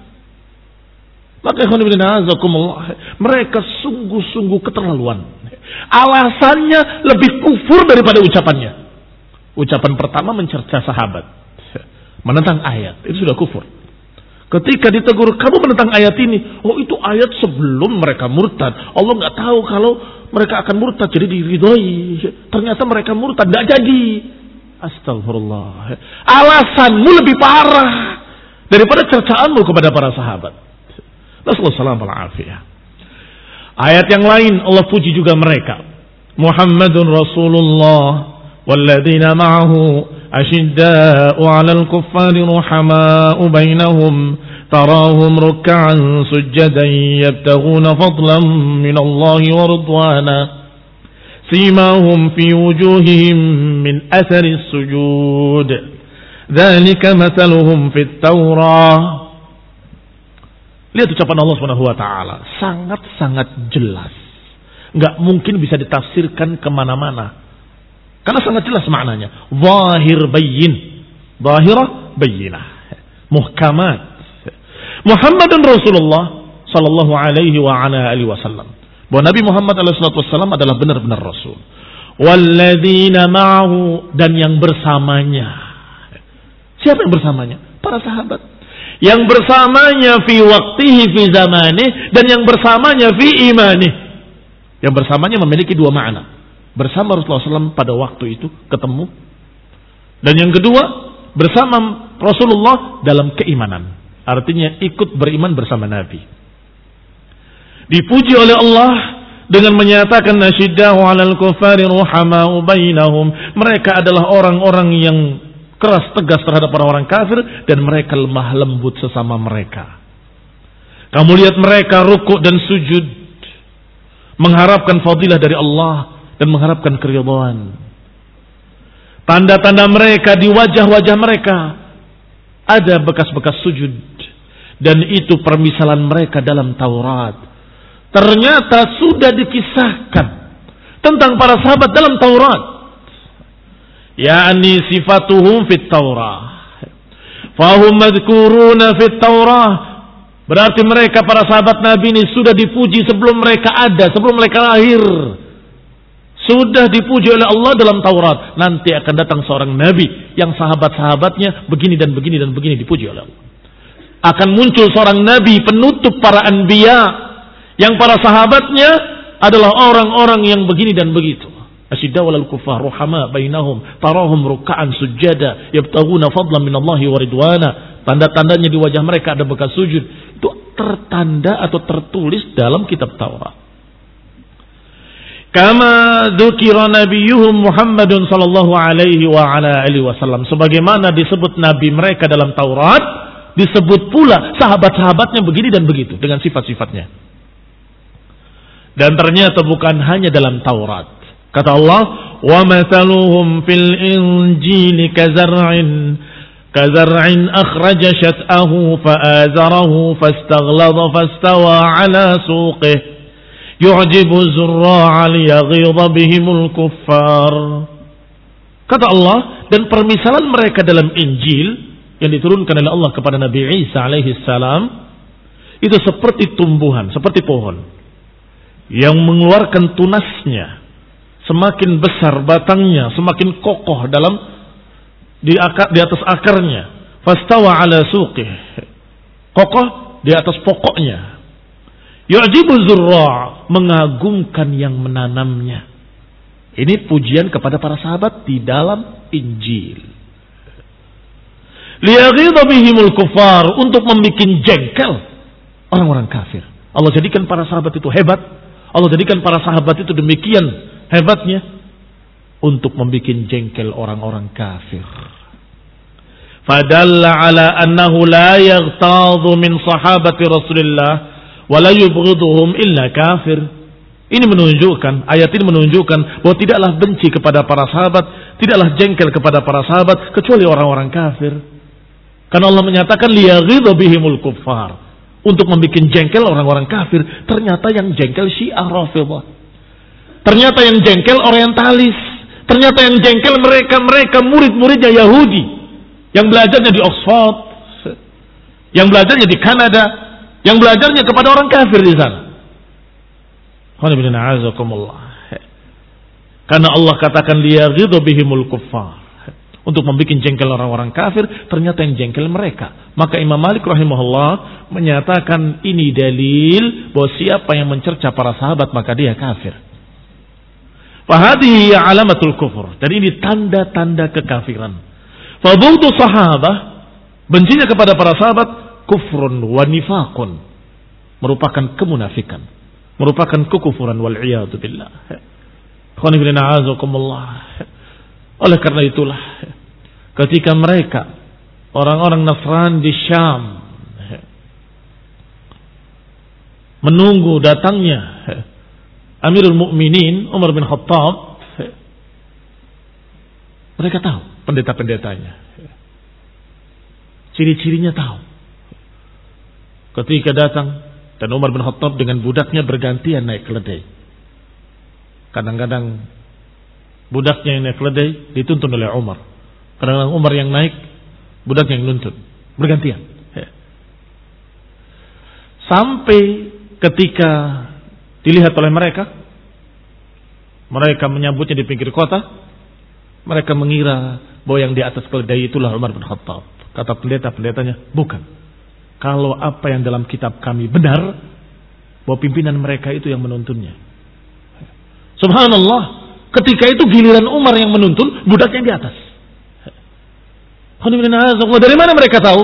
Maka mereka sungguh-sungguh keterlaluan. Alasannya lebih kufur daripada ucapannya. Ucapan pertama mencerca sahabat, menentang ayat, itu sudah kufur. Ketika ditegur, kamu menentang ayat ini. Oh, itu ayat sebelum mereka murtad. Allah nggak tahu kalau mereka akan murtad, jadi diridhoi. Ternyata mereka murtad, nggak jadi. Astagfirullah. Alasanmu lebih parah daripada cercaanmu kepada para sahabat. Rasulullah Alaihi. Ayat yang lain Allah puji juga mereka. Muhammadun Rasulullah walladzina ma'ahu أشداء على الكفار رحماء بينهم تراهم ركعا سجدا يبتغون فضلا من الله ورضوانا سيماهم في وجوههم من أثر السجود ذلك مثلهم في التوراة. Lihat ucapan Allah Subhanahu wa taala, sangat-sangat jelas. nggak mungkin bisa ditafsirkan kemana-mana. Karena sangat jelas maknanya. Zahir bayyin. Zahirah bayyinah. Muhkamat. Muhammadun Rasulullah sallallahu alaihi wa ala alihi wasallam. Bahwa Nabi Muhammad alaihi wasallam adalah benar-benar Rasul. Walladzina ma'ahu, dan yang bersamanya. Siapa yang bersamanya? Para sahabat. Yang bersamanya fi waqtihi fi zamanih, dan yang bersamanya fi imanih. Yang bersamanya memiliki dua makna. Bersama Rasulullah shallallahu alaihi wasallam pada waktu itu ketemu. Dan yang kedua, bersama Rasulullah dalam keimanan. Artinya ikut beriman bersama Nabi. Dipuji oleh Allah dengan menyatakan nasyiddahu 'alal kuffari ruhama'u bainahum. Mereka adalah orang-orang yang keras tegas terhadap orang-orang kafir dan mereka lemah lembut sesama mereka. Kamu lihat mereka rukuk dan sujud mengharapkan fadilah dari Allah dan mengharapkan keridhaan. Tanda-tanda mereka di wajah-wajah mereka ada bekas-bekas sujud, dan itu permisalan mereka dalam Taurat. Ternyata sudah dikisahkan tentang para sahabat dalam Taurat. Yani sifatuhum fit Taurah. Fahum madhkuruna fit Taurah. Berarti mereka para sahabat Nabi ini sudah dipuji sebelum mereka ada, sebelum mereka lahir. Sudah dipuji oleh Allah dalam Taurat. Nanti akan datang seorang Nabi yang sahabat-sahabatnya begini dan begini dan begini dipuji oleh Allah. Akan muncul seorang Nabi penutup para anbiya yang para sahabatnya adalah orang-orang yang begini dan begitu. Asyiddaw 'alal kuffar ruhama bainahum tarahum ruk'an sujada yabtaghuna fadlan minallahi wa ridwana. Tanda-tandanya di wajah mereka ada bekas sujud. Itu tertanda atau tertulis dalam kitab Taurat. Kama dzukira nabiyuhum Muhammadun sallallahu alaihi wa ala alihi wasallam. Sebagaimana disebut nabi mereka dalam Taurat, disebut pula sahabat-sahabatnya begini dan begitu dengan sifat-sifatnya. Dan ternyata bukan hanya dalam Taurat. Kata Allah, wa mathaluhum fil injili kazar'in kazar'in akhraja shat'ahu fa'azarahu fastaghladha fastawa 'ala suqihi yu'jibu zurra'a liyaghidha bihimul kuffar. Kata Allah, dan permisalan mereka dalam Injil yang diturunkan oleh Allah kepada Nabi Isa alaihi salam itu seperti tumbuhan, seperti pohon yang mengeluarkan tunasnya, semakin besar batangnya, semakin kokoh dalam di, akar, di atas akarnya. Fastawa 'ala suqih, kokoh di atas pokoknya. Yu'jibu zurra', mengagumkan yang menanamnya. Ini pujian kepada para sahabat di dalam Injil. Liyaghidha bihimul kuffar, untuk membuat jengkel orang-orang kafir. Allah jadikan para sahabat itu hebat. Allah jadikan para sahabat itu demikian hebatnya untuk membuat jengkel orang-orang kafir. Fadalla ala annahu la yaghtadhu min sahabati Rasulillah wa la yubghiduhum illa kafir. Ini menunjukkan, ayat ini menunjukkan bahwa tidaklah benci kepada para sahabat, tidaklah jengkel kepada para sahabat kecuali orang-orang kafir. Karena Allah menyatakan liyaghidha bihimul kuffar, untuk membuat jengkel orang-orang kafir. Ternyata yang jengkel Syiah Rafidhah. Ternyata yang jengkel orientalis. Ternyata yang jengkel mereka-mereka murid-muridnya Yahudi yang belajarnya di Oxford, yang belajarnya di Kanada, yang belajarnya kepada orang kafir di sana. Karena Allah katakan liyaghidha bihimul kuffar, untuk membuat jengkel orang-orang kafir. Ternyata yang jengkel mereka. Maka Imam Malik rahimahullah menyatakan ini dalil bahwa siapa yang mencerca para sahabat maka dia kafir. Fahadihi alamatul kufur, dan ini tanda-tanda kekafiran. Fabughdu sahabah, bencinya kepada para sahabat, kufrun wa nifaqun, merupakan kemunafikan, merupakan kekufuran, wal iyadu billah. Oleh karena itulah ketika mereka orang-orang Nasrani di Syam menunggu datangnya Amirul Mukminin Umar bin Khattab, mereka tahu pendeta-pendetanya, ciri-cirinya tahu. Ketika datang dan Umar bin Khattab dengan budaknya bergantian naik keledai, Kadang-kadang budaknya yang naik keledai dituntun oleh Umar. Kadang-kadang Umar yang naik, budaknya yang nuntun. Bergantian. Sampai ketika dilihat oleh mereka, mereka menyambutnya di pinggir kota, mereka mengira bahwa yang di atas keledai itulah Umar bin Khattab. Kata pendeta-pendetanya, bukan. Kalau apa yang dalam kitab kami benar, bahwa pimpinan mereka itu yang menuntunnya. Subhanallah, ketika itu giliran Umar yang menuntun, budaknya di atas. Dari mana mereka tahu?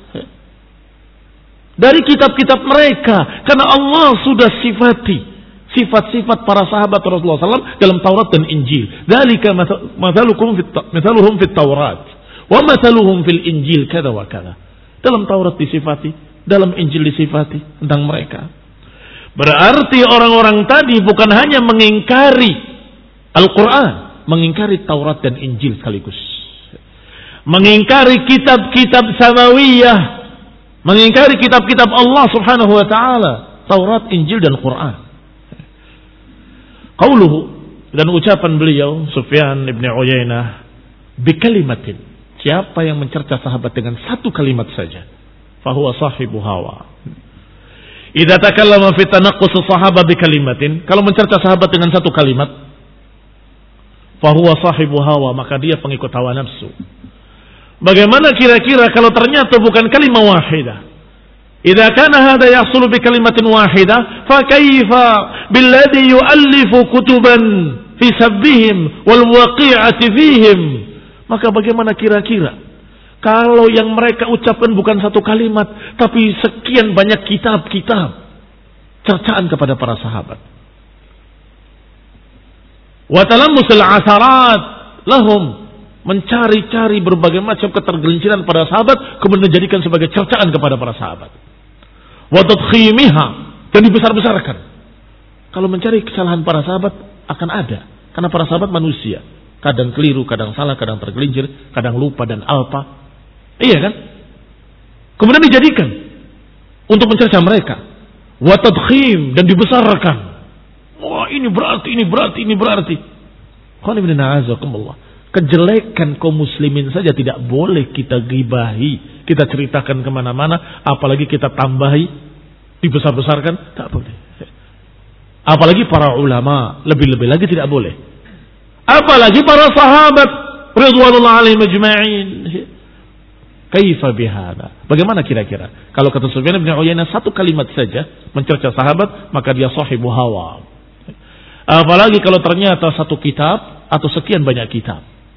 Dari kitab-kitab mereka. Karena Allah sudah sifati sifat-sifat para sahabat Rasulullah shallallahu alaihi wasallam dalam Taurat dan Injil. Dzalika mathaluhum fit Taurat wa mathaluhum fil Injil kada wa kada. Dalam Taurat disifati, dalam Injil disifati tentang mereka. Berarti orang-orang tadi bukan hanya mengingkari Al-Quran, mengingkari Taurat dan Injil sekaligus. Mengingkari kitab-kitab samawiyah, mengingkari kitab-kitab Allah subhanahu wa ta'ala, Taurat, Injil dan Quran. Qauluhu, dan ucapan beliau Sufyan ibn Uyainah, bikalimatin, siapa yang mencerca sahabat dengan satu kalimat saja, fahuwa sahibu hawa. Idza takallama fi tanaqqus sahabat bikalimatin, kalau mencerca sahabat dengan satu kalimat, fahuwa sahibu hawa, maka dia pengikut hawa nafsu. Bagaimana kira-kira kalau ternyata bukan kalimat wahidah? Idza kana hadha yahsulu bi kalimatin wahidah, fa kaifa billadhi yu'allifu kutuban fi sabbihim wal waqi'ati fihim? Maka bagaimana kira-kira kalau yang mereka ucapkan bukan satu kalimat, tapi sekian banyak kitab-kitab cercaan kepada para sahabat. Wa talammusul asarat lahum, mencari-cari berbagai macam ketergelinciran pada sahabat, kemudian dijadikan sebagai cercaan kepada para sahabat. Wa tadkhimiha, dan dibesar-besarkan. Kalau mencari kesalahan para sahabat akan ada, karena para sahabat manusia, kadang keliru, kadang salah, kadang tergelincir, kadang lupa dan alpa. Iya kan? Kemudian dijadikan untuk mencerca mereka. Wa tadkhim, dan dibesarkan. Wah, ini berarti, ini berarti, ini berarti. Qul inna a'azakumullah. Kejelekan kaum muslimin saja tidak boleh kita gibahi, kita ceritakan kemana-mana, apalagi kita tambahi, dibesar-besarkan, tak boleh. Apalagi para ulama, lebih-lebih lagi tidak boleh. Apalagi para sahabat ridwanullah alaihim ajma'in. Kaifa bihada? Bagaimana kira-kira? Kalau kata Sufyan bin Uyainah satu kalimat saja mencerca sahabat, maka dia sahibu hawa. Apalagi kalau ternyata satu kitab atau sekian banyak kitab.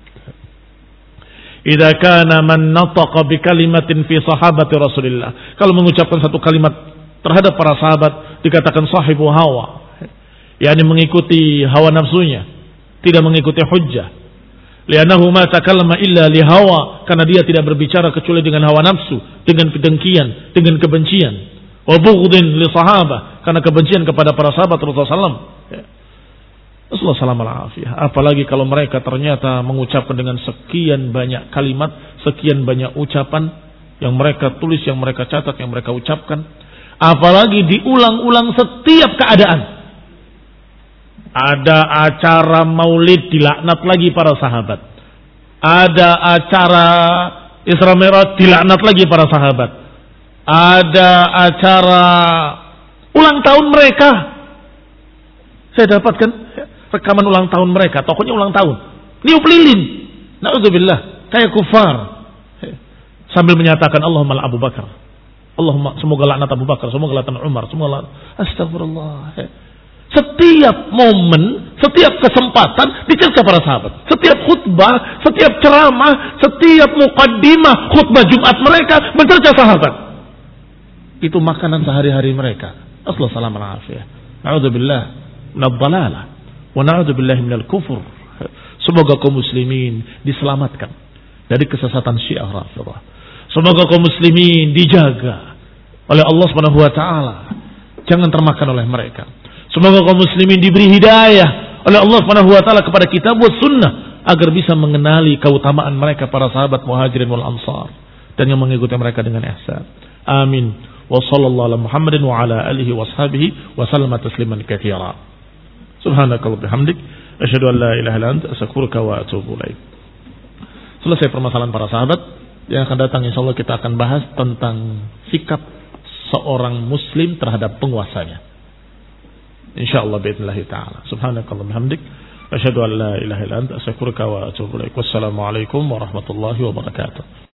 Idza kana man nataqa bi kalimatin fi sahabati Rasulillah. Kalau mengucapkan satu kalimat terhadap para sahabat dikatakan sahibu hawa. yakni mengikuti hawa nafsunya, tidak mengikuti hujjah. Li'annahu ma takallama illa li hawa, karena dia tidak berbicara kecuali dengan hawa nafsu, dengan kedengkian, dengan kebencian. Wa bughdin li sahabah, karena kebencian kepada para sahabat Rasulullah sallallahu alaihi wasallam. Rasulullah sallallahu alaihi wasallam. Apalagi kalau mereka ternyata mengucapkan dengan sekian banyak kalimat, sekian banyak ucapan yang mereka tulis, yang mereka catat, yang mereka ucapkan. Apalagi diulang-ulang setiap keadaan. Ada acara maulid dilaknat lagi para sahabat. Ada acara Isra Mi'raj dilaknat lagi para sahabat. Ada acara ulang tahun mereka. Saya dapatkan rekaman ulang tahun mereka, tokohnya ulang tahun. Niup lilin. Na'udzubillah, kayak kufar. Sambil menyatakan Allahumma Abu Bakar. Allahumma semoga laknat Abu Bakar, semoga laknat Umar, semoga laknat. Astagfirullah. Setiap momen, setiap kesempatan dicerca para sahabat. Setiap khutbah, setiap ceramah, setiap muqaddimah khutbah Jumat mereka mencerca sahabat. Itu makanan sehari-hari mereka. Assalamualaikum warahmatullahi wabarakatuh. Na'udzubillah minadh dhalalah wa na'udzubillah minal kufur. Semoga kaum muslimin diselamatkan dari kesesatan Syiah Rafidhah. Semoga kaum muslimin dijaga oleh Allah Subhanahu wa taala, jangan termakan oleh mereka. Semoga kaum muslimin diberi hidayah oleh Allah Subhanahu wa taala kepada kitab wa sunnah agar bisa mengenali keutamaan mereka para sahabat Muhajirin wal Ansar dan yang mengikuti mereka dengan ihsan. Amin. Wa sallallahu ala Muhammadin wa ala alihi wa ashabihi wa sallama tasliman katsira. Subhanakallah bihamdik, asyhadu an la ilaha illa anta, astaghfiruka wa atubu ilaik. Selesai permasalahan para sahabat. Yang akan datang insyaallah kita akan bahas tentang sikap seorang muslim terhadap penguasanya. Insyaallah باذنillah taala. Subhanakallah bihamdik, asyhadu an la ilaha illa anta, astaghfiruka wa atubu ilaik. Wassalamualaikum warahmatullahi wabarakatuh.